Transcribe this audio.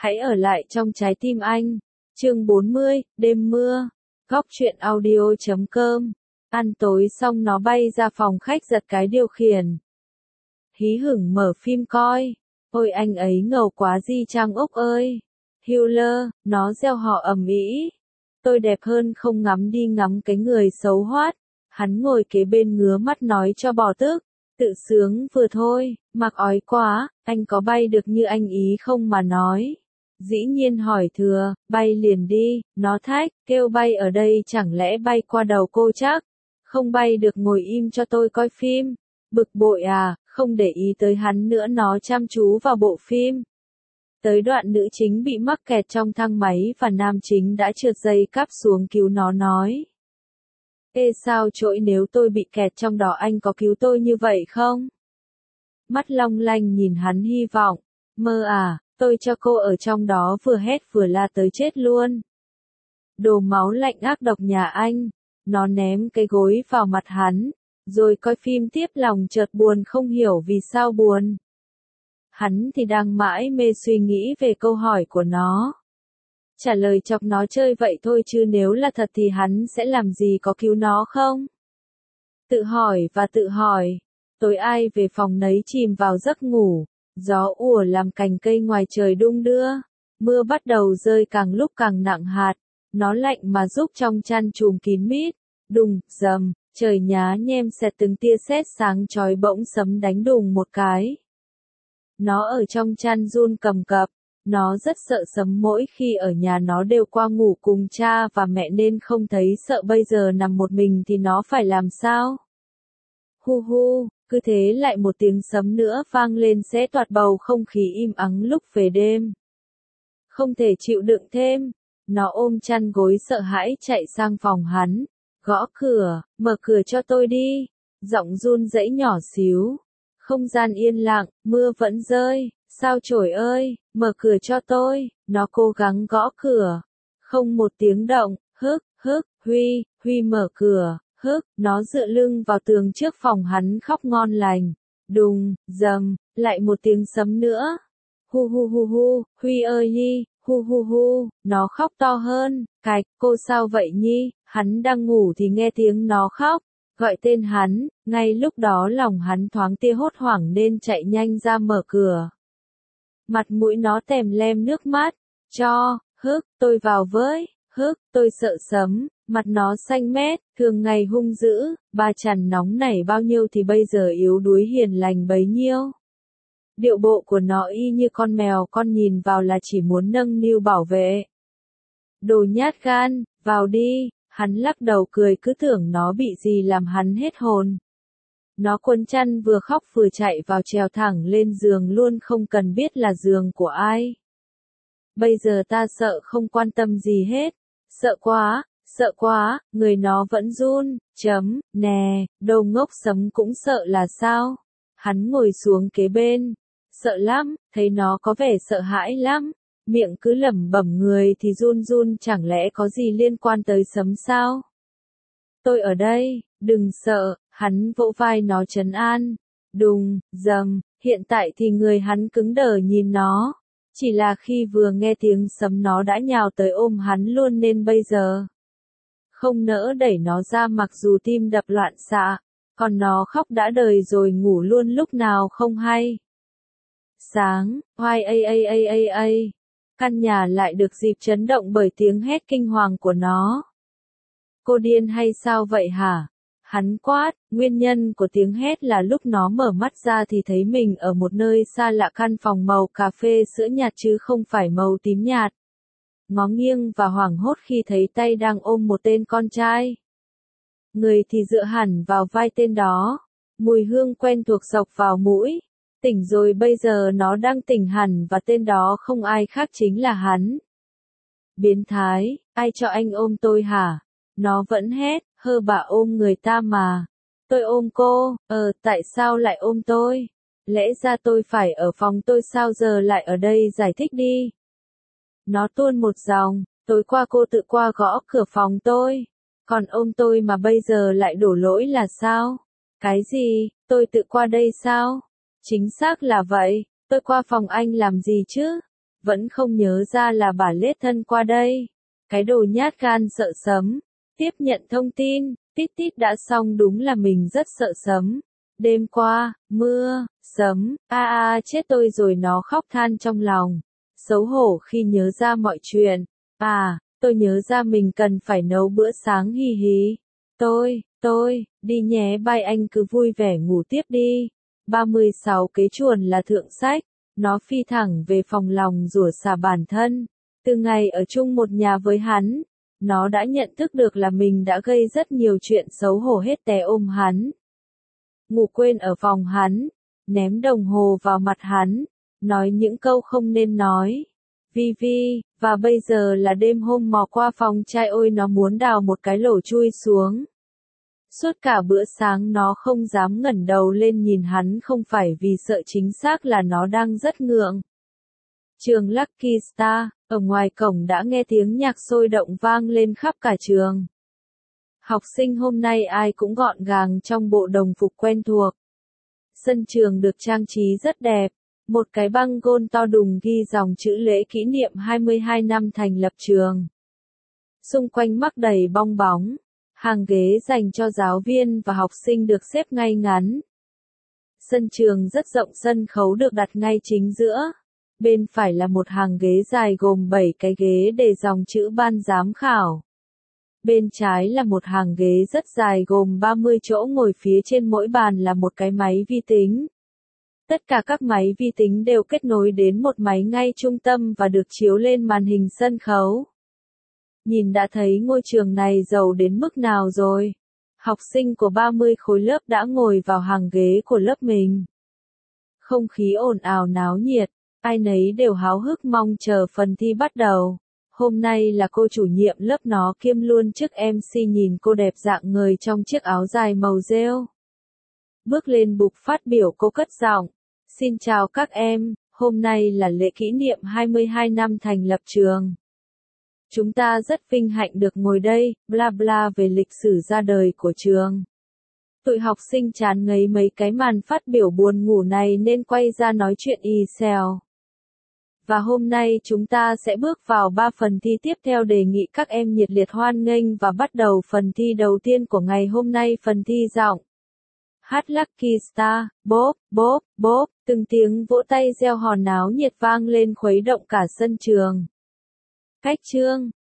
Hãy ở lại trong trái tim anh. Chương 40, đêm mưa. Góc truyện audio.com. Ăn tối xong nó bay ra phòng khách giật cái điều khiển. Hí hửng mở phim coi. Ôi anh ấy ngầu quá Di Trang Úc ơi. Hiller, nó reo hò ầm ĩ. Tôi đẹp hơn không ngắm đi ngắm cái người xấu hoát. Hắn ngồi kế bên ngứa mắt nói cho bỏ tức. Tự sướng vừa thôi, mặc ói quá, anh có bay được như anh ý không mà nói. Dĩ nhiên hỏi thừa, bay liền đi, nó thách, kêu bay ở đây chẳng lẽ bay qua đầu cô chắc. Không bay được ngồi im cho tôi coi phim. Bực bội à, không để ý tới hắn nữa nó chăm chú vào bộ phim. Tới đoạn nữ chính bị mắc kẹt trong thang máy và nam chính đã trượt dây cáp xuống cứu nó nói. Ê sao trỗi nếu tôi bị kẹt trong đó anh có cứu tôi như vậy không? Mắt long lanh nhìn hắn hy vọng. Mơ à, tôi cho cô ở trong đó vừa hét vừa la tới chết luôn. Đồ máu lạnh ác độc nhà anh. Nó ném cái gối vào mặt hắn. Rồi coi phim tiếp lòng chợt buồn không hiểu vì sao buồn. Hắn thì đang mãi mê suy nghĩ về câu hỏi của nó. Trả lời chọc nó chơi vậy thôi chứ nếu là thật thì hắn sẽ làm gì có cứu nó không? Tự hỏi và tự hỏi. Tối ai về phòng nấy chìm vào giấc ngủ. Gió ùa làm cành cây ngoài trời đung đưa. Mưa bắt đầu rơi càng lúc càng nặng hạt. Nó lạnh mà giúp trong chăn trùm kín mít. Đùng, dầm, trời nhá nhem xẹt từng tia sét sáng chói bỗng sấm đánh đùng một cái. Nó ở trong chăn run cầm cập. Nó rất sợ sấm mỗi khi ở nhà nó đều qua ngủ cùng cha và mẹ nên không thấy sợ bây giờ nằm một mình thì nó phải làm sao? Hu hu, cứ thế lại một tiếng sấm nữa vang lên sẽ toạt bầu không khí im ắng lúc về đêm. Không thể chịu đựng thêm, nó ôm chăn gối sợ hãi chạy sang phòng hắn, gõ cửa, mở cửa cho tôi đi, giọng run rẩy nhỏ xíu. Không gian yên lặng, mưa vẫn rơi. Sao chổi ơi, mở cửa cho tôi, nó cố gắng gõ cửa. Không một tiếng động, Huy mở cửa, nó dựa lưng vào tường trước phòng hắn khóc ngon lành. Đùng, dầm, lại một tiếng sấm nữa. Hu, Huy ơi nhi, hu, nó khóc to hơn, cạch, cô sao vậy nhi, hắn đang ngủ thì nghe tiếng nó khóc. Gọi tên hắn, ngay lúc đó lòng hắn thoáng tia hốt hoảng nên chạy nhanh ra mở cửa. Mặt mũi nó tèm lem nước mắt, tôi vào với, tôi sợ sấm, mặt nó xanh mét, thường ngày hung dữ, ba chằn nóng nảy bao nhiêu thì bây giờ yếu đuối hiền lành bấy nhiêu. Điệu bộ của nó y như con mèo con nhìn vào là chỉ muốn nâng niu bảo vệ. Đồ nhát gan, vào đi, hắn lắc đầu cười cứ tưởng nó bị gì làm hắn hết hồn. Nó quấn chăn vừa khóc vừa chạy vào trèo thẳng lên giường luôn không cần biết là giường của ai. Bây giờ ta sợ không quan tâm gì hết. Sợ quá, người nó vẫn run, nè, đồ ngốc sấm cũng sợ là sao? Hắn ngồi xuống kế bên. Sợ lắm, thấy nó có vẻ sợ hãi lắm. Miệng cứ lẩm bẩm người thì run chẳng lẽ có gì liên quan tới sấm sao? Tôi ở đây, đừng sợ, hắn vỗ vai nó trấn an. Đùng, dầm, hiện tại thì người hắn cứng đờ nhìn nó. Chỉ là khi vừa nghe tiếng sấm nó đã nhào tới ôm hắn luôn nên bây giờ. Không nỡ đẩy nó ra mặc dù tim đập loạn xạ. Còn nó khóc đã đời rồi ngủ luôn lúc nào không hay. Sáng, oai ai. Căn nhà lại được dịp chấn động bởi tiếng hét kinh hoàng của nó. Cô điên hay sao vậy hả? Hắn quát, nguyên nhân của tiếng hét là lúc nó mở mắt ra thì thấy mình ở một nơi xa lạ căn phòng màu cà phê sữa nhạt chứ không phải màu tím nhạt. Ngó nghiêng và hoảng hốt khi thấy tay đang ôm một tên con trai. Người thì dựa hẳn vào vai tên đó. Mùi hương quen thuộc xộc vào mũi. Tỉnh rồi bây giờ nó đang tỉnh hẳn và tên đó không ai khác chính là hắn. Biến thái, ai cho anh ôm tôi hả? Nó vẫn hét, bà ôm người ta mà. Tôi ôm cô, tại sao lại ôm tôi? Lẽ ra tôi phải ở phòng tôi sao giờ lại ở đây giải thích đi. Nó tuôn một dòng, tối qua cô tự qua gõ cửa phòng tôi. Còn ôm tôi mà bây giờ lại đổ lỗi là sao? Cái gì, tôi tự qua đây sao? Chính xác là vậy, tôi qua phòng anh làm gì chứ? vẫn không nhớ ra là bà lết thân qua đây. Cái đồ nhát gan sợ sấm. Tiếp nhận thông tin, tít tít đã xong, đúng là mình rất sợ sấm. Đêm qua, mưa, sấm, chết tôi rồi, nó khóc than trong lòng. Xấu hổ khi nhớ ra mọi chuyện. Tôi nhớ ra mình cần phải nấu bữa sáng, hì hì. Tôi, đi nhé, bye, anh cứ vui vẻ ngủ tiếp đi. 36 Kế chuồn là thượng sách. Nó phi thẳng về phòng lòng rủa xả bản thân. Từ ngày ở chung một nhà với hắn, nó đã nhận thức được là mình đã gây rất nhiều chuyện xấu hổ, hết té ôm hắn. Ngủ quên ở phòng hắn, ném đồng hồ vào mặt hắn, nói những câu không nên nói. Và bây giờ là đêm hôm, mò qua phòng trai, ôi nó muốn đào một cái lỗ chui xuống. Suốt cả bữa sáng nó không dám ngẩng đầu lên nhìn hắn, không phải vì sợ, chính xác là nó đang rất ngượng. Trường Lucky Star, ở ngoài cổng đã nghe tiếng nhạc sôi động vang lên khắp cả trường. Học sinh hôm nay ai cũng gọn gàng trong bộ đồng phục quen thuộc. Sân trường được trang trí rất đẹp. Một cái băng gôn to đùng ghi dòng chữ lễ kỷ niệm 22 năm thành lập trường. Xung quanh mắc đầy bong bóng. Hàng ghế dành cho giáo viên và học sinh được xếp ngay ngắn. Sân trường rất rộng, sân khấu được đặt ngay chính giữa. Bên phải là một hàng ghế dài gồm 7 cái ghế để dòng chữ ban giám khảo. Bên trái là một hàng ghế rất dài gồm 30 chỗ ngồi, phía trên mỗi bàn là một cái máy vi tính. Tất cả các máy vi tính đều kết nối đến một máy ngay trung tâm và được chiếu lên màn hình sân khấu. Nhìn đã thấy ngôi trường này giàu đến mức nào rồi. Học sinh của 30 khối lớp đã ngồi vào hàng ghế của lớp mình. Không khí ồn ào náo nhiệt, ai nấy đều háo hức mong chờ phần thi bắt đầu. Hôm nay là cô chủ nhiệm lớp nó kiêm luôn chức MC, nhìn cô đẹp dạng người trong chiếc áo dài màu rêu. Bước lên bục phát biểu, cô cất giọng. Xin chào các em, hôm nay là lễ kỷ niệm 22 năm thành lập trường. Chúng ta rất vinh hạnh được ngồi đây, bla bla về lịch sử ra đời của trường. Tụi học sinh chán ngấy mấy cái màn phát biểu buồn ngủ này nên quay ra nói chuyện xèo. Và hôm nay chúng ta sẽ bước vào 3 phần thi tiếp theo, đề nghị các em nhiệt liệt hoan nghênh và bắt đầu phần thi đầu tiên của ngày hôm nay, phần thi giọng. Hát Lucky Star, bốp, bốp, bốp, từng tiếng vỗ tay reo hò náo nhiệt vang lên khuấy động cả sân trường. Cách chương